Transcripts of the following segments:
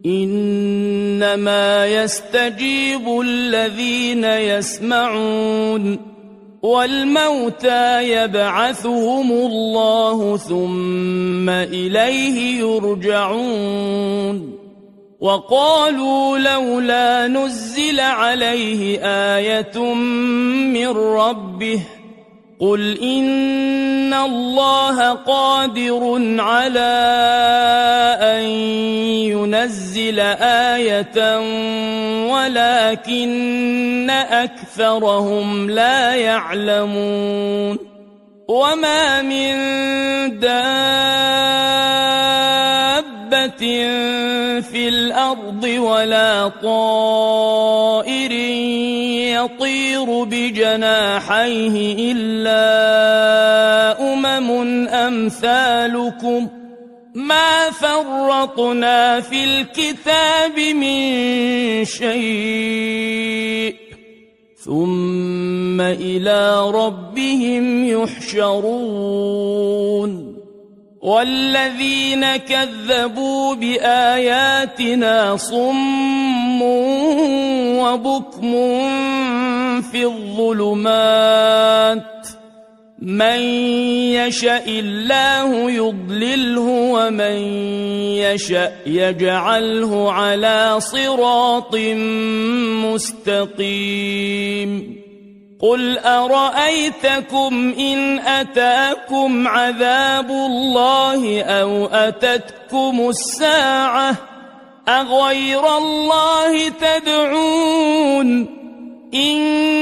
إنما يستجيب الذين يسمعون والموتى يبعثهم الله ثم إليه يرجعون وقالوا لولا نزل عليه آية من ربه قل إن الله قادر على أن ينزل آية ولكن أكثرهم لا يعلمون وما من دابة في الأرض ولا طائر يطير بجناحيه إلا أمثالكم ما فرطنا في الكتاب من شيء ثم إلى ربهم يحشرون والذين كذبوا بآياتنا صم وبكم في الظلمات من يشاء الله يضلله ومن يشاء يجعله على صراط مستقيم قل أرأيتكم إن أتاكم عذاب الله أو أتتكم الساعة أغير الله تدعون إن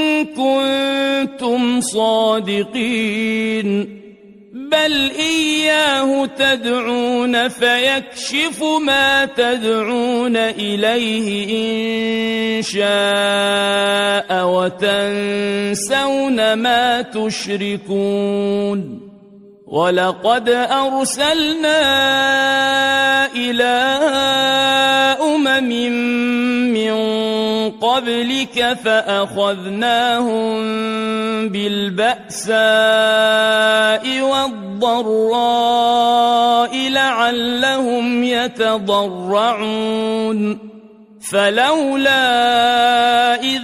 كنتم صادقين بل إياه تدعون فيكشف ما تدعون إليه إن شاء وتنسون ما تشركون ولقد أرسلنا إلى أمم من قبلك فأخذناهم بالبأساء والضراء لعلهم يتضرعون فلولا إذ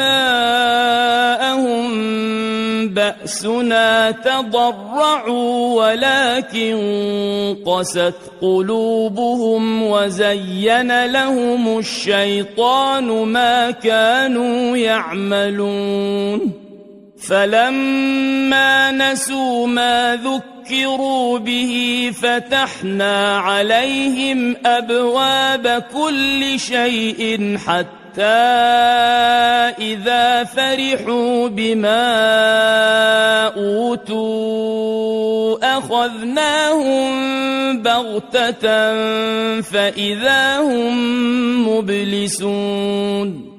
جاءهم بأسنا تضرعوا ولكن قست قلوبهم وزين لهم الشيطان ما كانوا يعملون فلما نسوا ما ذكروا به فتحنا عليهم أبواب كل شيء حتى إذا فرحوا بما أوتوا أخذناهم بغتة فإذا هم مبلسون